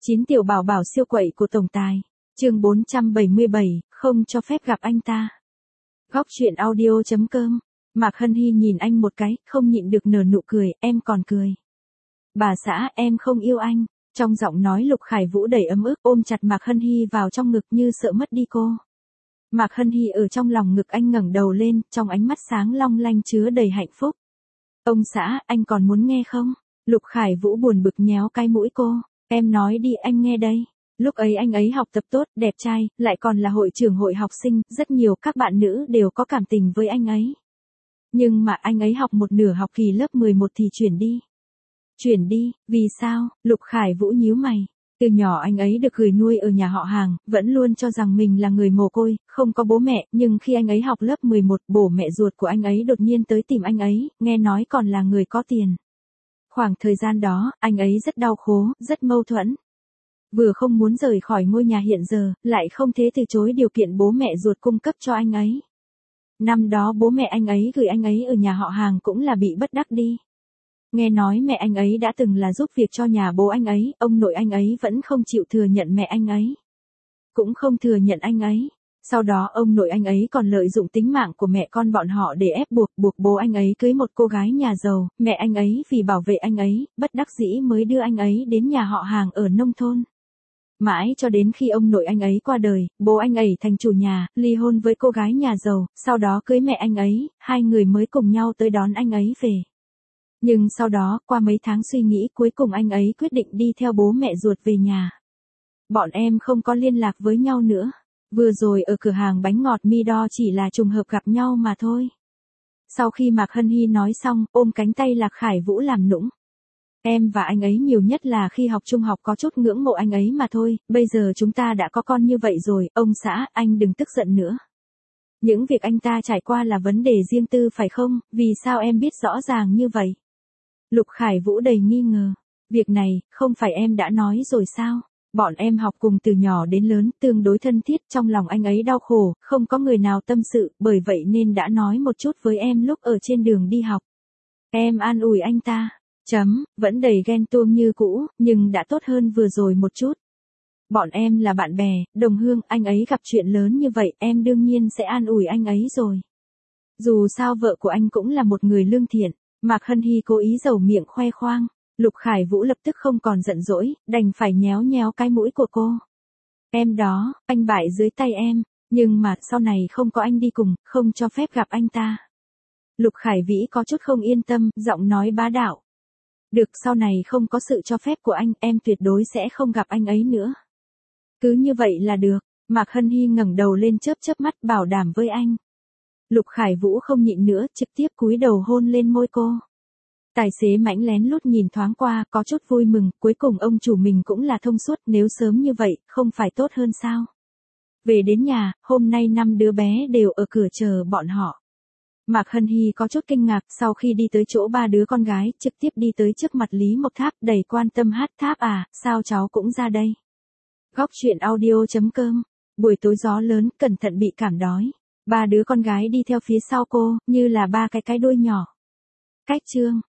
9 tiểu bảo bảo siêu quậy của tổng tài. Chương 477, không cho phép gặp anh ta. Góc truyện audio.com. Mạc Hân Hy nhìn anh một cái, không nhịn được nở nụ cười, em còn cười. Bà xã, em không yêu anh. Trong giọng nói Lục Khải Vũ đầy ấm ức, ôm chặt Mạc Hân Hy vào trong ngực như sợ mất đi cô. Mạc Hân Hy ở trong lòng ngực anh ngẩng đầu lên, trong ánh mắt sáng long lanh chứa đầy hạnh phúc. Ông xã, anh còn muốn nghe không? Lục Khải Vũ buồn bực nhéo cái mũi cô. Em nói đi, anh nghe đây. Lúc ấy anh ấy học tập tốt, đẹp trai, lại còn là hội trưởng hội học sinh, rất nhiều các bạn nữ đều có cảm tình với anh ấy. Nhưng mà anh ấy học một nửa học kỳ lớp 11 thì chuyển đi. Chuyển đi, vì sao? Lục Khải Vũ nhíu mày. Từ nhỏ anh ấy được gửi nuôi ở nhà họ hàng, vẫn luôn cho rằng mình là người mồ côi, không có bố mẹ, nhưng khi anh ấy học lớp 11, bố mẹ ruột của anh ấy đột nhiên tới tìm anh ấy, nghe nói còn là người có tiền. Khoảng thời gian đó, anh ấy rất đau khổ, rất mâu thuẫn. Vừa không muốn rời khỏi ngôi nhà hiện giờ, lại không thể từ chối điều kiện bố mẹ ruột cung cấp cho anh ấy. Năm đó bố mẹ anh ấy gửi anh ấy ở nhà họ hàng cũng là bị bất đắc đi. Nghe nói mẹ anh ấy đã từng là giúp việc cho nhà bố anh ấy, ông nội anh ấy vẫn không chịu thừa nhận mẹ anh ấy. Cũng không thừa nhận anh ấy. Sau đó ông nội anh ấy còn lợi dụng tính mạng của mẹ con bọn họ để ép buộc bố anh ấy cưới một cô gái nhà giàu, mẹ anh ấy vì bảo vệ anh ấy, bất đắc dĩ mới đưa anh ấy đến nhà họ hàng ở nông thôn. Mãi cho đến khi ông nội anh ấy qua đời, bố anh ấy thành chủ nhà, ly hôn với cô gái nhà giàu, sau đó cưới mẹ anh ấy, hai người mới cùng nhau tới đón anh ấy về. Nhưng sau đó, qua mấy tháng suy nghĩ cuối cùng anh ấy quyết định đi theo bố mẹ ruột về nhà. Bọn em không có liên lạc với nhau nữa. Vừa rồi ở cửa hàng bánh ngọt Mido chỉ là trùng hợp gặp nhau mà thôi. Sau khi Mạc Hân Hy nói xong, ôm cánh tay Lạc Khải Vũ làm nũng. Em và anh ấy nhiều nhất là khi học trung học có chút ngưỡng mộ anh ấy mà thôi, bây giờ chúng ta đã có con như vậy rồi, ông xã, anh đừng tức giận nữa. Những việc anh ta trải qua là vấn đề riêng tư phải không, vì sao em biết rõ ràng như vậy? Lục Khải Vũ đầy nghi ngờ. Việc này, không phải em đã nói rồi sao? Bọn em học cùng từ nhỏ đến lớn, tương đối thân thiết, trong lòng anh ấy đau khổ, không có người nào tâm sự, bởi vậy nên đã nói một chút với em lúc ở trên đường đi học. Em an ủi anh ta. Vẫn đầy ghen tuông như cũ, nhưng đã tốt hơn vừa rồi một chút. Bọn em là bạn bè, đồng hương, anh ấy gặp chuyện lớn như vậy, em đương nhiên sẽ an ủi anh ấy rồi. Dù sao vợ của anh cũng là một người lương thiện. Mạc Hân Hy cố ý giấu miệng khoe khoang. Lục Khải Vũ lập tức không còn giận dỗi, đành phải nhéo nhéo cái mũi của cô. Em đó, anh bại dưới tay em, nhưng mà sau này không có anh đi cùng, không cho phép gặp anh ta. Lục Khải Vĩ có chút không yên tâm, giọng nói bá đạo. Được, sau này không có sự cho phép của anh, em tuyệt đối sẽ không gặp anh ấy nữa. Cứ như vậy là được. Mạc Hân Hy ngẩng đầu lên chớp chớp mắt bảo đảm với anh. Lục Khải Vũ không nhịn nữa, trực tiếp cúi đầu hôn lên môi cô. Tài xế mãnh lén lút nhìn thoáng qua, có chút vui mừng, cuối cùng ông chủ mình cũng là thông suốt, nếu sớm như vậy, không phải tốt hơn sao? Về đến nhà, hôm nay 5 đứa bé đều ở cửa chờ bọn họ. Mạc Hân Hy có chút kinh ngạc, sau khi đi tới chỗ 3 đứa con gái, trực tiếp đi tới trước mặt Lý Mộc Tháp, đầy quan tâm hát Tháp à, sao cháu cũng ra đây? Góc truyện audio.com. Buổi tối gió lớn, cẩn thận bị cảm đói. 3 đứa con gái đi theo phía sau cô, như là 3 cái đuôi nhỏ. Cách chương.